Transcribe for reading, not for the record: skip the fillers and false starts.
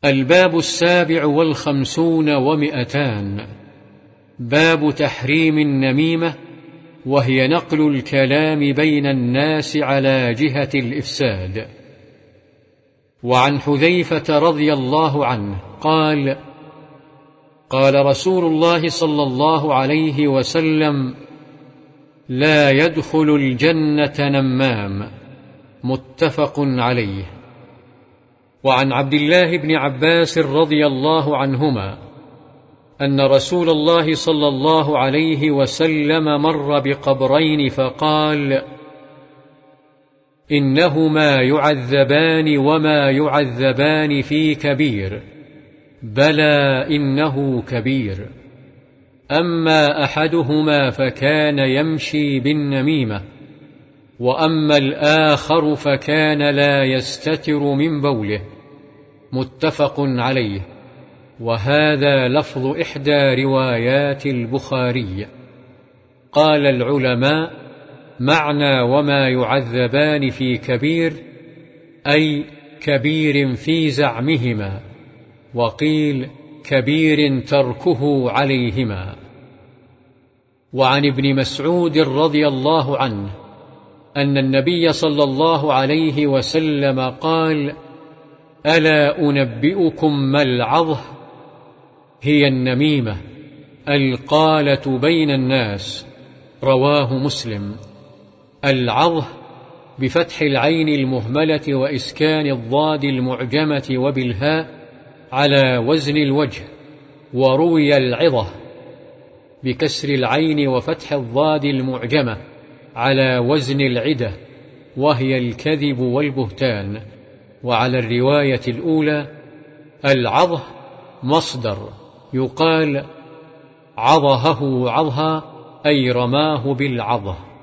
الباب 57 و200. باب تحريم النميمة، وهي نقل الكلام بين الناس على جهة الإفساد. وعن حذيفة رضي الله عنه قال: قال رسول الله صلى الله عليه وسلم: لا يدخل الجنة نمام. متفق عليه. وعن عبد الله بن عباس رضي الله عنهما أن رسول الله صلى الله عليه وسلم مر بقبرين فقال: إنهما يعذبان وما يعذبان في كبير، بلى إنه كبير. أما أحدهما فكان يمشي بالنميمة، وأما الآخر فكان لا يستتر من بوله. متفق عليه. وهذا لفظ إحدى روايات البخاري. قال العلماء: معنى وما يعذبان في كبير أي كبير في زعمهما، وقيل كبير تركه عليهما. وعن ابن مسعود رضي الله عنه أن النبي صلى الله عليه وسلم قال: ألا أنبئكم ما العظه؟ هي النميمة، القالة بين الناس. رواه مسلم. العظه بفتح العين المهملة وإسكان الضاد المعجمة وبالهاء على وزن الوجه، وروي العظة بكسر العين وفتح الضاد المعجمة على وزن العدة، وهي الكذب والبهتان. وعلى الرواية الأولى العظه مصدر، يقال عظهه عظها أي رماه بالعظه.